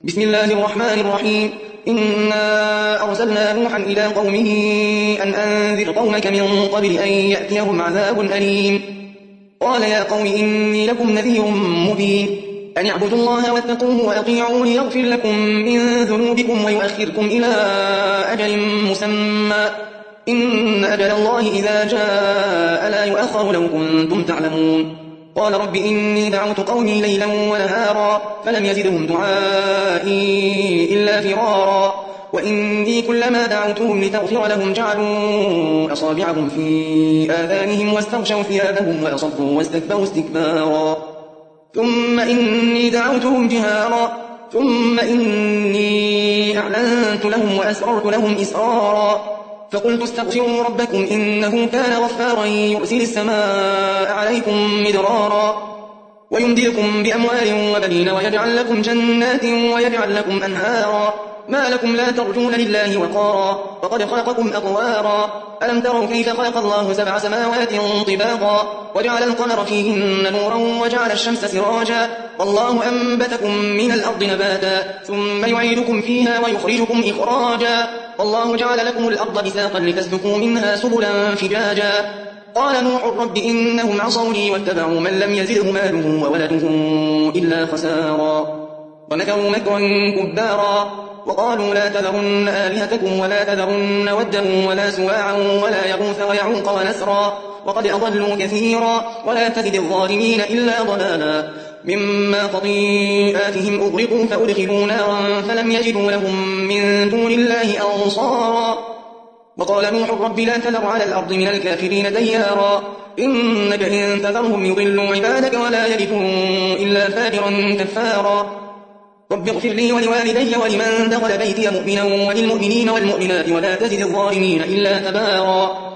بسم الله الرحمن الرحيم. إنا أرسلنا نوحا إلى قومه أن أنذر قومك من قبل أن يأتيهم عذاب أليم. قال يا قوم إني لكم نذير مبين أن اعبدوا الله واتقوه وأطيعون يغفر لكم من ذنوبكم ويؤخركم إلى أجل مسمى إن أجل الله إذا جاء لا يؤخر لو كنتم تعلمون. قال رب إني دعوت قومي ليلا ونهارا فلم يزدهم دعائي إلا فرارا وإني كلما دعوتهم لتغفر لهم جعلوا أصابعهم في آذانهم واستغشوا ثيابهم وأصروا واستكبروا استكبارا ثم إني دعوتهم جهارا ثم إني أعلنت لهم وأسررت لهم إسرارا فقلت استغفروا ربكم إنه كان غفارا يرسل السماء عليكم مدرارا ويمددكم بأموال وبنين ويجعل لكم جنات ويجعل لكم أنهارا ما لكم لا ترجون لله وقارا وقد خلقكم أطوارا ألم تروا كيف خلق الله 7 سماوات طباقا وجعل القمر فيهن نورا وجعل الشمس سراجا والله أنبتكم من الأرض نباتا ثم يعيدكم فيها ويخرجكم إخراجا والله جعل لكم الأرض بساطا لتسلكوا منها سبلا فجاجا قال نوح رب إنهم عصوني واتبعوا من لم يزده ماله وولده إلا خسارا ومكروا مكرا كبارا وقالوا لا تذرن آلهتكم ولا تذرن ودا ولا سواعا ولا يغوث ويعوق ونسرا وقد أضلوا كثيرا ولا تزد الظالمين إلا ضلالا مما خطيئاتهم أغرقوا فأدخلوا نارا فلم يجدوا لهم من دون الله أنصارا وقال نوح رب لا تذر على الأرض من الكافرين ديارا إنك إن تذرهم يضلوا عبادك ولا يلدوا إلا فاجرا كفارا رب اغفر لي ولوالدي ولمن دخل بيتي مؤمنا وللمؤمنين والمؤمنات ولا تزد الظالمين إلا تبارا